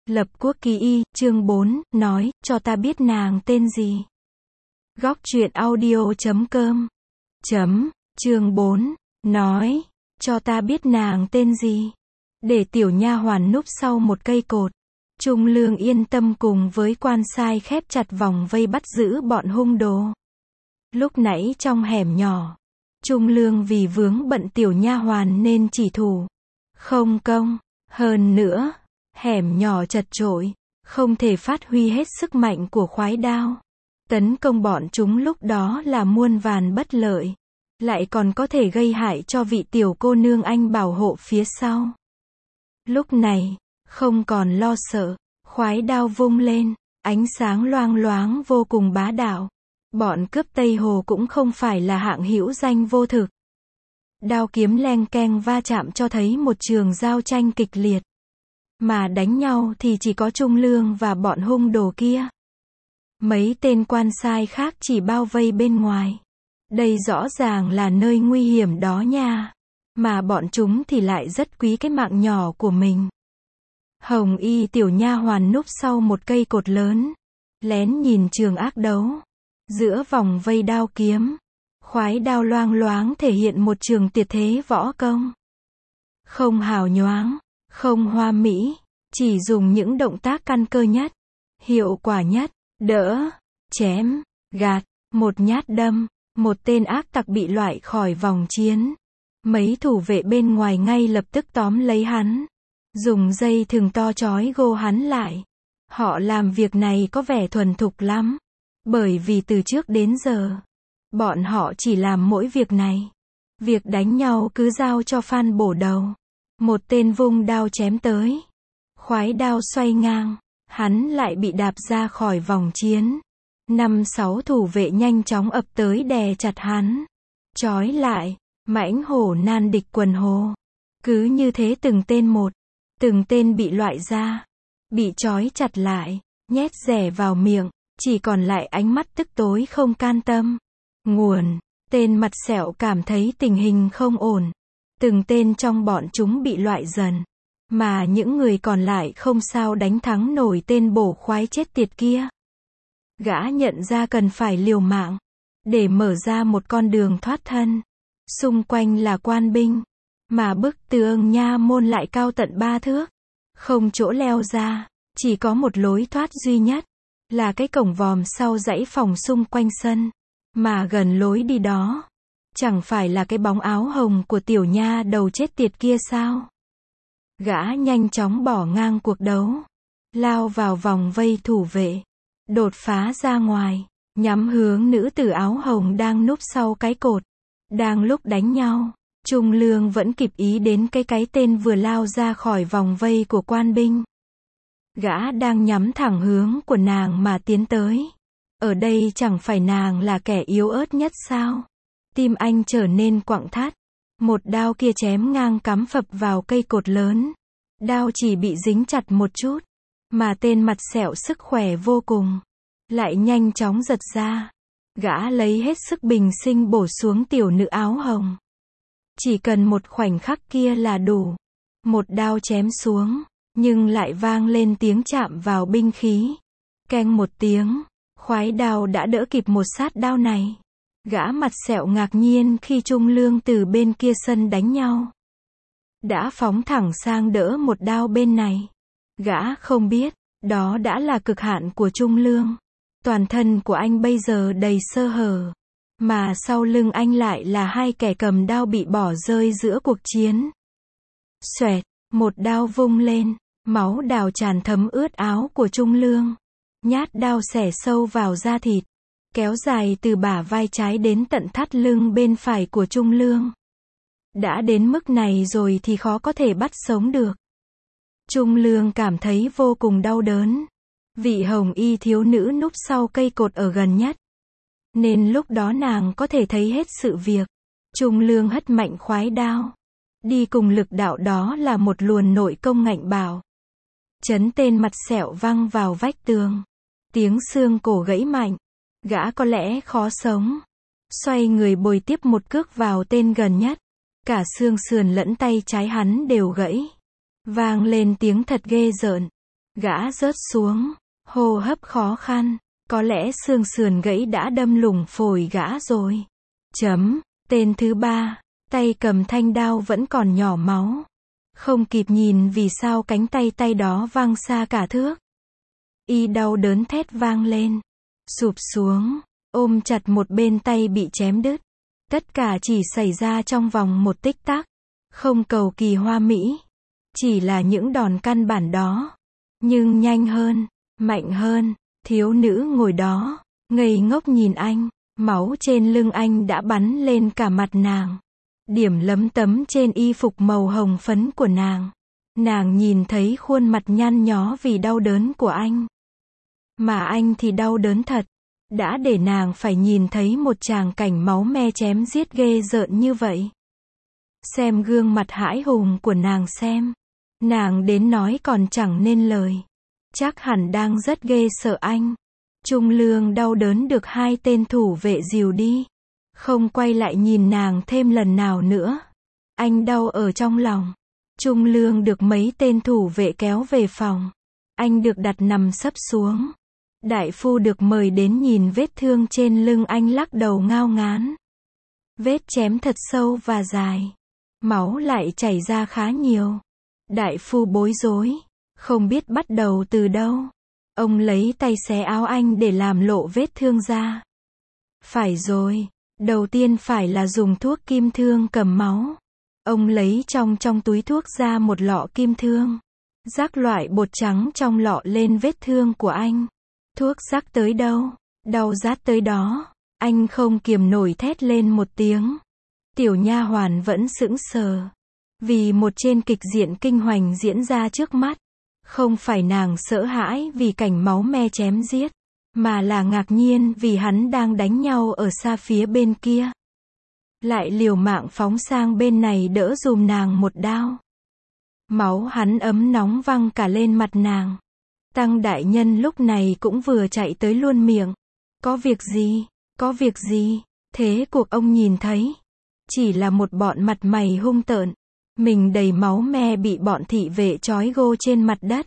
Lập Quốc Kỳ Y, chương 4, nói, cho ta biết nàng tên gì. Góc truyện audio.com. Chương 4, nói, cho ta biết nàng tên gì. Để tiểu nha hoàn núp sau một cây cột. Trung Lương yên tâm cùng với quan sai khép chặt vòng vây bắt giữ bọn hung đồ. Lúc nãy trong hẻm nhỏ, Trung Lương vì vướng bận tiểu nha hoàn nên chỉ thủ không công. Hơn nữa, hẻm nhỏ chật chội, không thể phát huy hết sức mạnh của khoái đao. Tấn công bọn chúng lúc đó là muôn vàn bất lợi, lại còn có thể gây hại cho vị tiểu cô nương anh bảo hộ phía sau. Lúc này, không còn lo sợ, khoái đao vung lên, ánh sáng loang loáng vô cùng bá đạo. Bọn cướp Tây Hồ cũng không phải là hạng hữu danh vô thực. Đao kiếm leng keng va chạm cho thấy một trường giao tranh kịch liệt. Mà đánh nhau thì chỉ có Trung Lương và bọn hung đồ kia. Mấy tên quan sai khác chỉ bao vây bên ngoài. Đây rõ ràng là nơi nguy hiểm đó nha. Mà bọn chúng thì lại rất quý cái mạng nhỏ của mình. Hồng y tiểu nha hoàn núp sau một cây cột lớn, lén nhìn trường ác đấu. Giữa vòng vây đao kiếm, khoái đao loang loáng thể hiện một trường tuyệt thế võ công. Không hào nhoáng, không hoa mỹ, chỉ dùng những động tác căn cơ nhất, hiệu quả nhất, đỡ, chém, gạt, một nhát đâm, một tên ác tặc bị loại khỏi vòng chiến. Mấy thủ vệ bên ngoài ngay lập tức tóm lấy hắn, dùng dây thừng to trói gô hắn lại. Họ làm việc này có vẻ thuần thục lắm, bởi vì từ trước đến giờ, bọn họ chỉ làm mỗi việc này. Việc đánh nhau cứ giao cho Phan Bổ Đầu. Một tên vung đao chém tới. Khoái đao xoay ngang, hắn lại bị đạp ra khỏi vòng chiến. 5-6 thủ vệ nhanh chóng ập tới đè chặt hắn. Trói lại, mãnh hổ nan địch quần hồ. Cứ như thế từng tên bị loại ra, bị trói chặt lại, nhét rẻ vào miệng, chỉ còn lại ánh mắt tức tối không can tâm. Nguồn, tên mặt sẹo cảm thấy tình hình không ổn. Từng tên trong bọn chúng bị loại dần, mà những người còn lại không sao đánh thắng nổi tên bổ khoái chết tiệt kia. Gã nhận ra cần phải liều mạng, để mở ra một con đường thoát thân. Xung quanh là quan binh, mà bức tường nha môn lại cao tận 3 thước. Không chỗ leo ra, chỉ có một lối thoát duy nhất, là cái cổng vòm sau dãy phòng xung quanh sân. Mà gần lối đi đó, chẳng phải là cái bóng áo hồng của tiểu nha đầu chết tiệt kia sao? Gã nhanh chóng bỏ ngang cuộc đấu, lao vào vòng vây thủ vệ, đột phá ra ngoài, nhắm hướng nữ tử áo hồng đang núp sau cái cột. Đang lúc đánh nhau, Trung Lương vẫn kịp ý đến cái tên vừa lao ra khỏi vòng vây của quan binh. Gã đang nhắm thẳng hướng của nàng mà tiến tới. Ở đây chẳng phải nàng là kẻ yếu ớt nhất sao? Tim anh trở nên quặn thắt. Một đao kia chém ngang cắm phập vào cây cột lớn. Đao chỉ bị dính chặt một chút, mà tên mặt sẹo sức khỏe vô cùng, lại nhanh chóng giật ra. Gã lấy hết sức bình sinh bổ xuống tiểu nữ áo hồng. Chỉ cần một khoảnh khắc kia là đủ. Một đao chém xuống, nhưng lại vang lên tiếng chạm vào binh khí. Keng một tiếng. Khoái đao đã đỡ kịp một sát đao này. Gã mặt sẹo ngạc nhiên khi Trung Lương từ bên kia sân đánh nhau đã phóng thẳng sang đỡ một đao bên này. Gã không biết, đó đã là cực hạn của Trung Lương. Toàn thân của anh bây giờ đầy sơ hở, mà sau lưng anh lại là hai kẻ cầm đao bị bỏ rơi giữa cuộc chiến. Xoẹt, một đao vung lên, máu đào tràn thấm ướt áo của Trung Lương. Nhát đao xẻ sâu vào da thịt, kéo dài từ bả vai trái đến tận thắt lưng bên phải của Trung Lương. Đã đến mức này rồi thì khó có thể bắt sống được. Trung Lương cảm thấy vô cùng đau đớn. Vị hồng y thiếu nữ núp sau cây cột ở gần nhất, nên lúc đó nàng có thể thấy hết sự việc. Trung Lương hất mạnh khoái đao. Đi cùng lực đạo đó là một luồn nội công ngạnh bảo. Chấn tên mặt sẹo văng vào vách tường. Tiếng xương cổ gãy mạnh. Gã có lẽ khó sống. Xoay người bồi tiếp một cước vào tên gần nhất. Cả xương sườn lẫn tay trái hắn đều gãy. Vang lên tiếng thật ghê rợn. Gã rớt xuống, hô hấp khó khăn, có lẽ xương sườn gãy đã đâm lủng phổi gã rồi. Tên thứ ba, tay cầm thanh đao vẫn còn nhỏ máu. Không kịp nhìn vì sao cánh tay đó văng xa cả thước. Y đau đớn thét vang lên, sụp xuống, ôm chặt một bên tay bị chém đứt. Tất cả chỉ xảy ra trong vòng một tích tắc, không cầu kỳ hoa mỹ, chỉ là những đòn căn bản đó. Nhưng nhanh hơn, mạnh hơn, thiếu nữ ngồi đó, ngây ngốc nhìn anh, máu trên lưng anh đã bắn lên cả mặt nàng. Điểm lấm tấm trên y phục màu hồng phấn của nàng. Nàng nhìn thấy khuôn mặt nhăn nhó vì đau đớn của anh. Mà anh thì đau đớn thật. Đã để nàng phải nhìn thấy một tràng cảnh máu me chém giết ghê rợn như vậy. Xem gương mặt hãi hùng của nàng xem. Nàng đến nói còn chẳng nên lời. Chắc hẳn đang rất ghê sợ anh. Trung Lương đau đớn được hai tên thủ vệ dìu đi. Không quay lại nhìn nàng thêm lần nào nữa. Anh đau ở trong lòng. Trung Lương được mấy tên thủ vệ kéo về phòng. Anh được đặt nằm sấp xuống. Đại phu được mời đến nhìn vết thương trên lưng anh lắc đầu ngao ngán. Vết chém thật sâu và dài. Máu lại chảy ra khá nhiều. Đại phu bối rối. Không biết bắt đầu từ đâu. Ông lấy tay xé áo anh để làm lộ vết thương ra. Phải rồi. Đầu tiên phải là dùng thuốc kim thương cầm máu. Ông lấy trong túi thuốc ra một lọ kim thương. Rắc loại bột trắng trong lọ lên vết thương của anh. Thuốc rắc tới đâu, đau rát tới đó. Anh không kiềm nổi thét lên một tiếng. Tiểu nha hoàn vẫn sững sờ. Vì một trên kịch diễn kinh hoành diễn ra trước mắt. Không phải nàng sợ hãi vì cảnh máu me chém giết. Mà là ngạc nhiên vì hắn đang đánh nhau ở xa phía bên kia. Lại liều mạng phóng sang bên này đỡ dùm nàng một đao. Máu hắn ấm nóng văng cả lên mặt nàng. Tăng đại nhân lúc này cũng vừa chạy tới luôn miệng. Có việc gì? Có việc gì? Thế cuộc ông nhìn thấy. Chỉ là một bọn mặt mày hung tợn. Mình đầy máu me bị bọn thị vệ trói gô trên mặt đất.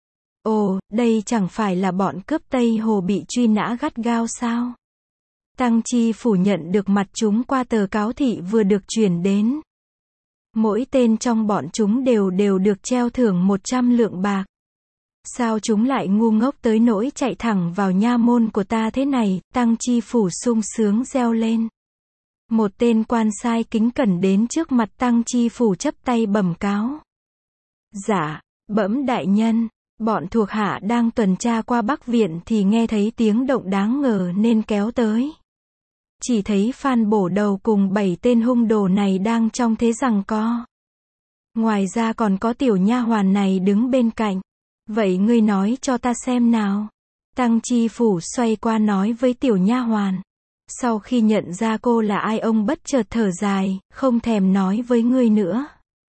Ồ, đây chẳng phải là bọn cướp Tây Hồ bị truy nã gắt gao sao? Tăng Chi phủ nhận được mặt chúng qua tờ cáo thị vừa được chuyển đến. Mỗi tên trong bọn chúng đều được treo thưởng 100 lượng bạc. Sao chúng lại ngu ngốc tới nỗi chạy thẳng vào nha môn của ta thế này? Tăng Chi phủ sung sướng reo lên. Một tên quan sai kính cẩn đến trước mặt Tăng Chi phủ chắp tay bẩm cáo. Dạ, bẩm đại nhân. Bọn thuộc hạ đang tuần tra qua Bắc Viện thì nghe thấy tiếng động đáng ngờ nên kéo tới. Chỉ thấy Phan Bổ Đầu cùng 7 tên hung đồ này đang trong thế giằng co. Ngoài ra còn có tiểu nha hoàn này đứng bên cạnh. Vậy ngươi nói cho ta xem nào. Tăng Chi phủ xoay qua nói với tiểu nha hoàn. Sau khi nhận ra cô là ai ông bất chợt thở dài, không thèm nói với ngươi nữa.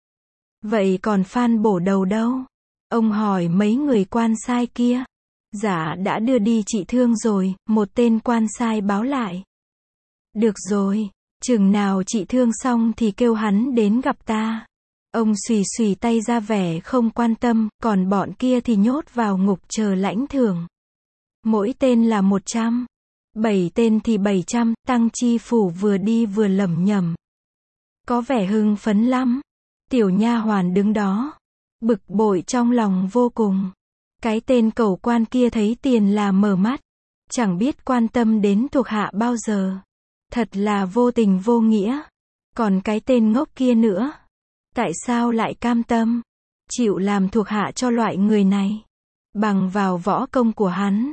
Vậy còn Phan Bổ Đầu đâu? Ông hỏi mấy người quan sai kia. Dạ đã đưa đi trị thương rồi, một tên quan sai báo lại. Được rồi, chừng nào trị thương xong thì kêu hắn đến gặp ta. Ông xùy tay ra vẻ không quan tâm, còn bọn kia thì nhốt vào ngục chờ lãnh thưởng. Mỗi tên là 100. 7 tên thì 700, Tăng Chi phủ vừa đi vừa lẩm nhẩm. Có vẻ hưng phấn lắm. Tiểu nha hoàn đứng đó. Bực bội trong lòng vô cùng. Cái tên cẩu quan kia thấy tiền là mở mắt. Chẳng biết quan tâm đến thuộc hạ bao giờ. Thật là vô tình vô nghĩa. Còn cái tên ngốc kia nữa. Tại sao lại cam tâm? Chịu làm thuộc hạ cho loại người này. Bằng vào võ công của hắn.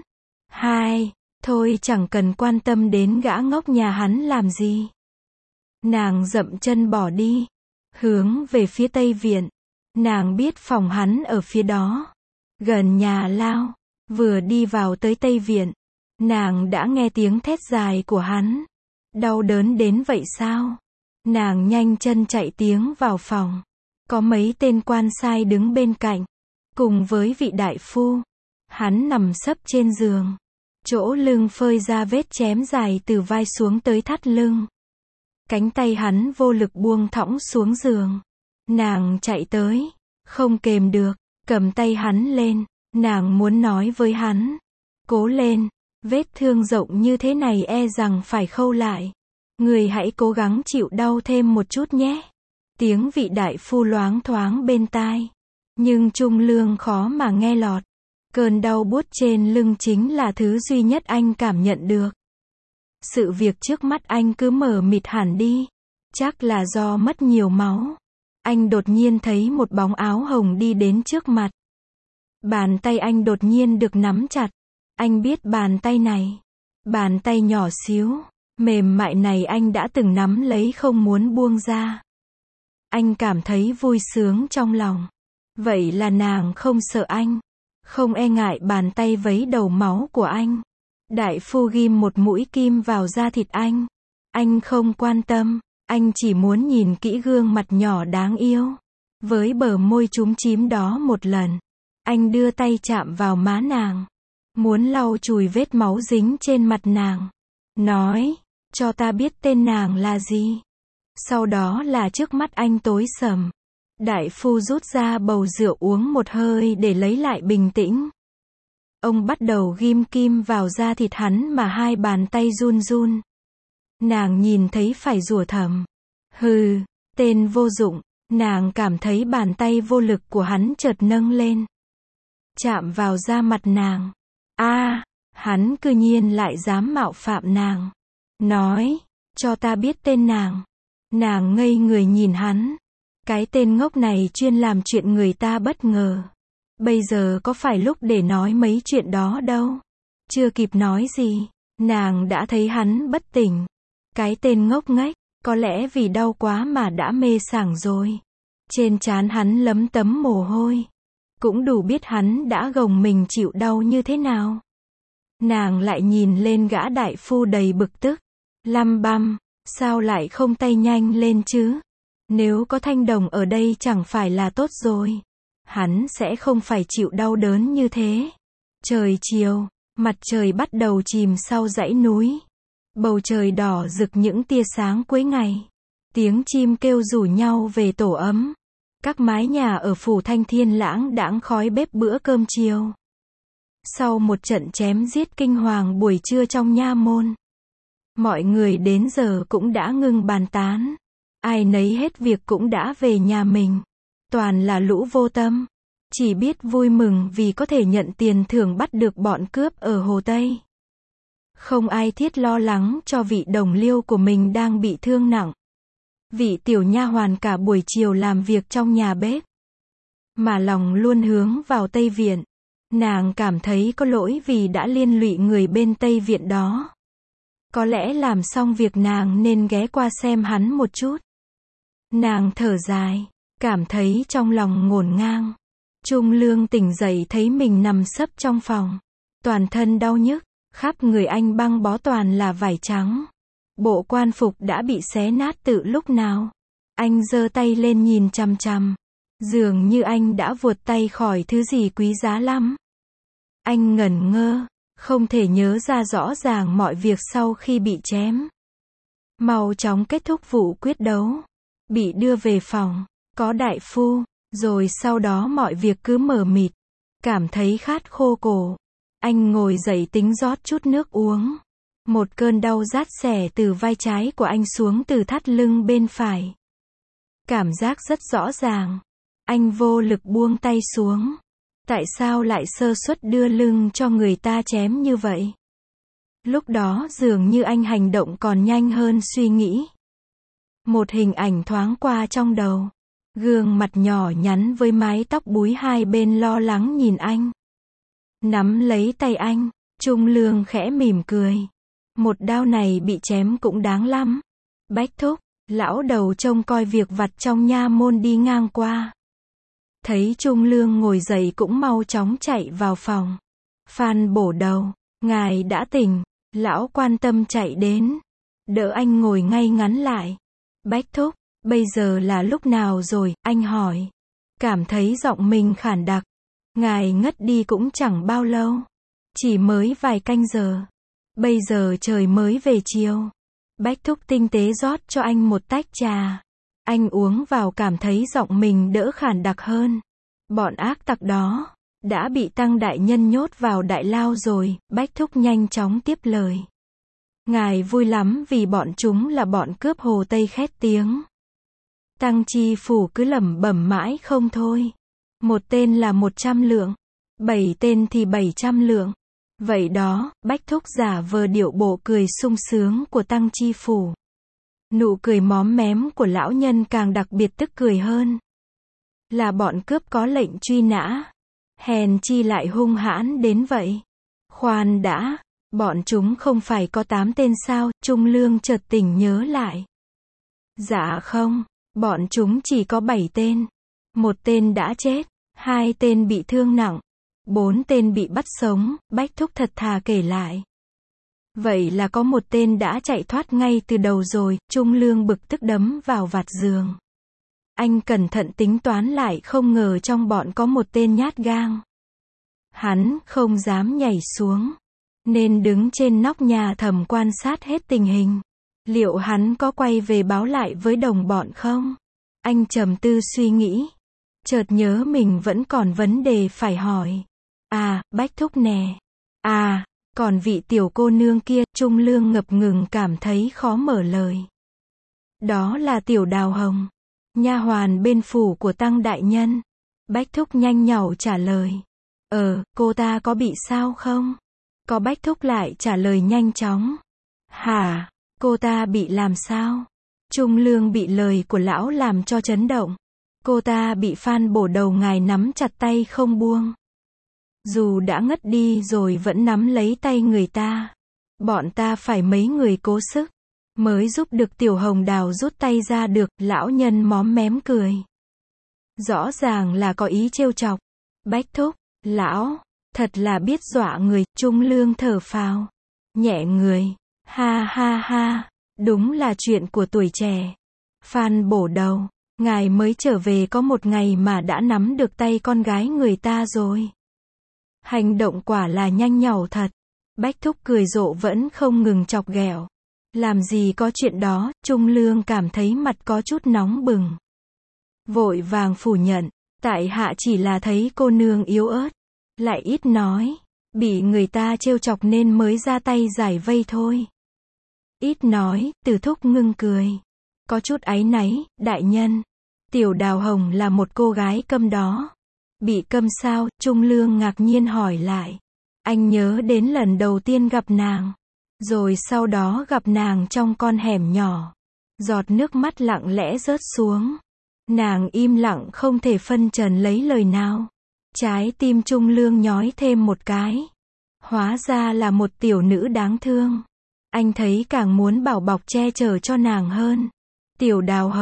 Thôi chẳng cần quan tâm đến gã ngốc nhà hắn làm gì. Nàng dậm chân bỏ đi. Hướng về phía Tây Viện. Nàng biết phòng hắn ở phía đó. Gần nhà lao. Vừa đi vào tới Tây Viện. Nàng đã nghe tiếng thét dài của hắn. Đau đớn đến vậy sao? Nàng nhanh chân chạy tiếng vào phòng. Có mấy tên quan sai đứng bên cạnh. Cùng với vị đại phu. Hắn nằm sấp trên giường. Chỗ lưng phơi ra vết chém dài từ vai xuống tới thắt lưng. Cánh tay hắn vô lực buông thõng xuống giường. Nàng chạy tới. Không kềm được. Cầm tay hắn lên. Nàng muốn nói với hắn, cố lên, vết thương rộng như thế này e rằng phải khâu lại. Người hãy cố gắng chịu đau thêm một chút nhé. Tiếng vị đại phu loáng thoáng bên tai. Nhưng Trung Lương khó mà nghe lọt. Cơn đau buốt trên lưng chính là thứ duy nhất anh cảm nhận được. Sự việc trước mắt anh cứ mờ mịt hẳn đi. Chắc là do mất nhiều máu. Anh đột nhiên thấy một bóng áo hồng đi đến trước mặt. Bàn tay anh đột nhiên được nắm chặt. Anh biết bàn tay này. Bàn tay nhỏ xíu, mềm mại này anh đã từng nắm lấy không muốn buông ra. Anh cảm thấy vui sướng trong lòng. Vậy là nàng không sợ anh. Không e ngại bàn tay vấy đầu máu của anh. Đại phu ghim một mũi kim vào da thịt anh. Anh không quan tâm. Anh chỉ muốn nhìn kỹ gương mặt nhỏ đáng yêu. Với bờ môi chúm chím đó một lần. Anh đưa tay chạm vào má nàng. Muốn lau chùi vết máu dính trên mặt nàng. Nói, cho ta biết tên nàng là gì. Sau đó là trước mắt anh tối sầm. Đại phu rút ra bầu rượu uống một hơi để lấy lại bình tĩnh. Ông bắt đầu ghim kim vào da thịt hắn mà hai bàn tay run run. Nàng nhìn thấy phải rủa thầm. Hừ, tên vô dụng. Nàng cảm thấy bàn tay vô lực của hắn chợt nâng lên. Chạm vào da mặt nàng. Hắn cư nhiên lại dám mạo phạm nàng. Nói, cho ta biết tên nàng. Nàng ngây người nhìn hắn. Cái tên ngốc này chuyên làm chuyện người ta bất ngờ. Bây giờ có phải lúc để nói mấy chuyện đó đâu. Chưa kịp nói gì, nàng đã thấy hắn bất tỉnh. Cái tên ngốc nghếch, có lẽ vì đau quá mà đã mê sảng rồi. Trên trán hắn lấm tấm mồ hôi. Cũng đủ biết hắn đã gồng mình chịu đau như thế nào. Nàng lại nhìn lên gã đại phu đầy bực tức. Lăm băm, sao lại không tay nhanh lên chứ? Nếu có Thanh Đồng ở đây chẳng phải là tốt rồi. Hắn sẽ không phải chịu đau đớn như thế. Trời chiều, mặt trời bắt đầu chìm sau dãy núi. Bầu trời đỏ rực những tia sáng cuối ngày. Tiếng chim kêu rủ nhau về tổ ấm. Các mái nhà ở phủ Thanh Thiên lãng đãng khói bếp bữa cơm chiều. Sau một trận chém giết kinh hoàng buổi trưa trong nha môn, mọi người đến giờ cũng đã ngừng bàn tán. Ai nấy hết việc cũng đã về nhà mình. Toàn là lũ vô tâm. Chỉ biết vui mừng vì có thể nhận tiền thưởng bắt được bọn cướp ở Hồ Tây. Không ai thiết lo lắng cho vị đồng liêu của mình đang bị thương nặng. Vị tiểu nha hoàn cả buổi chiều làm việc trong nhà bếp. Mà lòng luôn hướng vào Tây Viện. Nàng cảm thấy có lỗi vì đã liên lụy người bên Tây Viện đó. Có lẽ làm xong việc nàng nên ghé qua xem hắn một chút. Nàng thở dài, cảm thấy trong lòng ngổn ngang. Trung Lương tỉnh dậy thấy mình nằm sấp trong phòng. Toàn thân đau nhức, khắp người anh băng bó toàn là vải trắng. Bộ quan phục đã bị xé nát từ lúc nào. Anh giơ tay lên nhìn chằm chằm. Dường như anh đã vuột tay khỏi thứ gì quý giá lắm. Anh ngẩn ngơ, không thể nhớ ra rõ ràng mọi việc sau khi bị chém. Mau chóng kết thúc vụ quyết đấu. Bị đưa về phòng, có đại phu, rồi sau đó mọi việc cứ mờ mịt. Cảm thấy khát khô cổ. Anh ngồi dậy tính rót chút nước uống. Một cơn đau rát xẻ từ vai trái của anh xuống từ thắt lưng bên phải. Cảm giác rất rõ ràng. Anh vô lực buông tay xuống. Tại sao lại sơ suất đưa lưng cho người ta chém như vậy? Lúc đó dường như anh hành động còn nhanh hơn suy nghĩ. Một hình ảnh thoáng qua trong đầu. Gương mặt nhỏ nhắn với mái tóc búi hai bên lo lắng nhìn anh. Nắm lấy tay anh, Trung Lương khẽ mỉm cười. Một đao này bị chém cũng đáng lắm. Bách thúc, lão đầu trông coi việc vặt trong nha môn đi ngang qua. Thấy Trung Lương ngồi dậy cũng mau chóng chạy vào phòng. Phan bổ đầu, ngài đã tỉnh. Lão quan tâm chạy đến. Đỡ anh ngồi ngay ngắn lại. Bách thúc, bây giờ là lúc nào rồi, anh hỏi. Cảm thấy giọng mình khản đặc. Ngài ngất đi cũng chẳng bao lâu. Chỉ mới vài canh giờ. Bây giờ trời mới về chiều. Bách thúc tinh tế rót cho anh một tách trà. Anh uống vào cảm thấy giọng mình đỡ khản đặc hơn. Bọn ác tặc đó đã bị Tăng đại nhân nhốt vào đại lao rồi, Bách Thúc nhanh chóng tiếp lời. Ngài vui lắm vì bọn chúng là bọn cướp Hồ Tây khét tiếng. Tăng chi phủ cứ lẩm bẩm mãi không thôi. Một tên là 100 lượng, 7 tên thì 700 lượng. Vậy đó, Bách Thúc giả vờ điệu bộ cười sung sướng của Tăng chi phủ. Nụ cười móm mém của lão nhân càng đặc biệt tức cười hơn. Là bọn cướp có lệnh truy nã. Hèn chi lại hung hãn đến vậy. Khoan đã, bọn chúng không phải có 8 tên sao? Trung Lương chợt tỉnh nhớ lại. Dạ không, bọn chúng chỉ có 7 tên. 1 tên đã chết, 2 tên bị thương nặng, 4 tên bị bắt sống, Bách Thúc thật thà kể lại. Vậy là có 1 tên đã chạy thoát ngay từ đầu rồi, Trung Lương bực tức đấm vào vạt giường. Anh cẩn thận tính toán lại không ngờ trong bọn có 1 tên nhát gang. Hắn không dám nhảy xuống, nên đứng trên nóc nhà thầm quan sát hết tình hình. Liệu hắn có quay về báo lại với đồng bọn không? Anh trầm tư suy nghĩ. Chợt nhớ mình vẫn còn vấn đề phải hỏi. À, Bách Thúc nè. À, còn vị tiểu cô nương kia, Trung Lương ngập ngừng cảm thấy khó mở lời. Đó là tiểu Đào Hồng, nha hoàn bên phủ của Tăng đại nhân. Bách Thúc nhanh nhảu trả lời. Cô ta có bị sao không? Có, Bách Thúc lại trả lời nhanh chóng. Hả? Cô ta bị làm sao? Trung Lương bị lời của lão làm cho chấn động. Cô ta bị Phan Bổ Đầu ngài nắm chặt tay không buông. Dù đã ngất đi rồi vẫn nắm lấy tay người ta. Bọn ta phải mấy người cố sức mới giúp được tiểu Hồng Đào rút tay ra được, lão nhân móm mém cười. Rõ ràng là có ý trêu chọc. Bách Thúc, lão, thật là biết dọa người, Trung Lương thở phào. Nhẹ người, ha ha ha, đúng là chuyện của tuổi trẻ. Phan Bổ Đầu, ngài mới trở về có 1 ngày mà đã nắm được tay con gái người ta rồi. Hành động quả là nhanh nhảu thật. Bách Thúc cười rộ vẫn không ngừng chọc ghẹo. Làm gì có chuyện đó, Trung Lương cảm thấy mặt có chút nóng bừng. Vội vàng phủ nhận, tại hạ chỉ là thấy cô nương yếu ớt, lại ít nói, bị người ta trêu chọc nên mới ra tay giải vây thôi. Ít nói, Từ Thúc ngưng cười. Có chút áy náy, đại nhân. Tiểu Đào Hồng là một cô gái câm đó. Bị câm sao? Trung Lương ngạc nhiên hỏi lại. Anh nhớ đến lần đầu tiên gặp nàng. Rồi sau đó gặp nàng trong con hẻm nhỏ. Giọt nước mắt lặng lẽ rớt xuống. Nàng im lặng không thể phân trần lấy lời nào. Trái tim Trung Lương nhói thêm một cái. Hóa ra là một tiểu nữ đáng thương. Anh thấy càng muốn bảo bọc che chở cho nàng hơn. Tiểu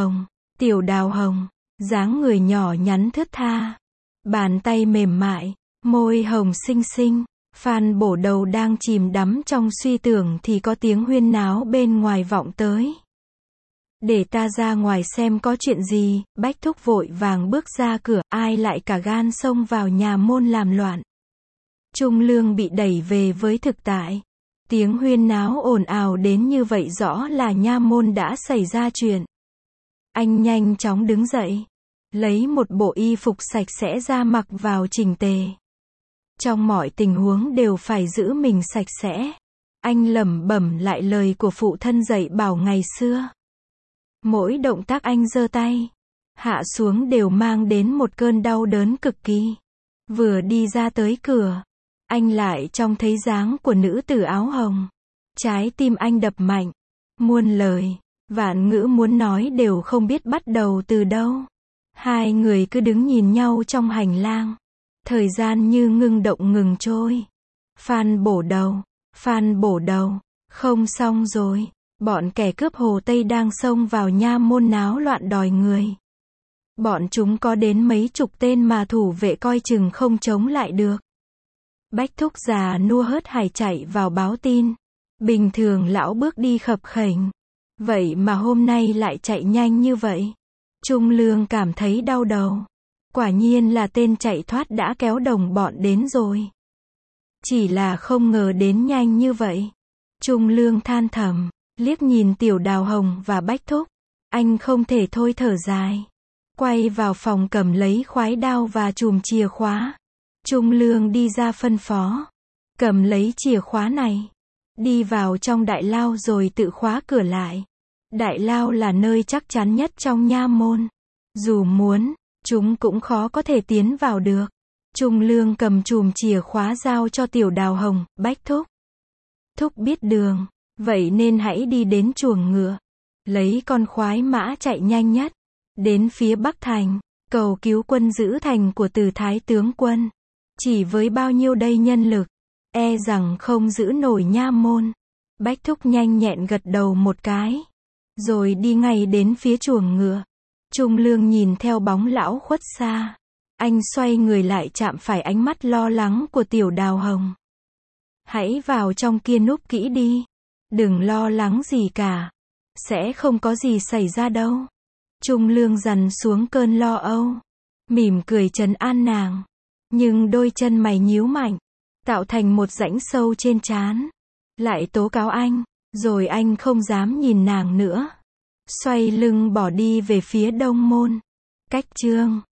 Đào Hồng, dáng người nhỏ nhắn thướt tha. Bàn tay mềm mại, môi hồng xinh xinh. Phan Bổ Đầu đang chìm đắm trong suy tưởng thì có tiếng huyên náo bên ngoài vọng tới. Để ta ra ngoài xem có chuyện gì, Bách Thúc vội vàng bước ra cửa, ai lại cả gan xông vào nhà môn làm loạn. Trung Lương bị đẩy về với thực tại. Tiếng huyên náo ồn ào đến như vậy rõ là nha môn đã xảy ra chuyện. Anh nhanh chóng đứng dậy, lấy một bộ y phục sạch sẽ ra mặc vào chỉnh tề. Trong mọi tình huống đều phải giữ mình sạch sẽ. Anh lẩm bẩm lại lời của phụ thân dạy bảo ngày xưa. Mỗi động tác anh giơ tay hạ xuống đều mang đến một cơn đau đớn cực kỳ. Vừa đi ra tới cửa, anh lại trông thấy dáng của nữ tử áo hồng. Trái tim anh đập mạnh, muôn lời, vạn ngữ muốn nói đều không biết bắt đầu từ đâu. Hai người cứ đứng nhìn nhau trong hành lang. Thời gian như ngưng động ngừng trôi. Phan Bổ Đầu, không xong rồi. Bọn kẻ cướp Hồ Tây đang xông vào nha môn náo loạn đòi người. Bọn chúng có đến mấy chục tên mà thủ vệ coi chừng không chống lại được. Bách Thúc già nua hớt hải chạy vào báo tin. Bình thường lão bước đi khập khểnh. Vậy mà hôm nay lại chạy nhanh như vậy. Trung Lương cảm thấy đau đầu. Quả nhiên là tên chạy thoát đã kéo đồng bọn đến rồi. Chỉ là không ngờ đến nhanh như vậy. Trung Lương than thầm, liếc nhìn Tiểu Đào Hồng và Bách Thúc. Anh không thể thôi thở dài. Quay vào phòng cầm lấy khoái đao và chùm chìa khóa. Trung Lương đi ra phân phó. Cầm lấy chìa khóa này. Đi vào trong đại lao rồi tự khóa cửa lại. Đại lao là nơi chắc chắn nhất trong nha môn. Dù muốn, chúng cũng khó có thể tiến vào được. Trung Lương cầm chùm chìa khóa giao cho Tiểu Đào Hồng, Bách Thúc. Thúc biết đường, vậy nên hãy đi đến chuồng ngựa. Lấy con khoái mã chạy nhanh nhất. Đến phía Bắc Thành, cầu cứu quân giữ thành của Từ Thái tướng quân. Chỉ với bao nhiêu đây nhân lực, e rằng không giữ nổi nha môn. Bách Thúc nhanh nhẹn gật đầu một cái. Rồi đi ngay đến phía chuồng ngựa. Trung Lương nhìn theo bóng lão khuất xa. Anh xoay người lại chạm phải ánh mắt lo lắng của Tiểu Đào Hồng. Hãy vào trong kia núp kỹ đi. Đừng lo lắng gì cả. Sẽ không có gì xảy ra đâu. Trung Lương dằn xuống cơn lo âu. Mỉm cười trấn an nàng. Nhưng đôi chân mày nhíu mạnh. Tạo thành một rãnh sâu trên trán. Lại tố cáo anh. Rồi anh không dám nhìn nàng nữa. Xoay lưng bỏ đi về phía Đông Môn. Cách chương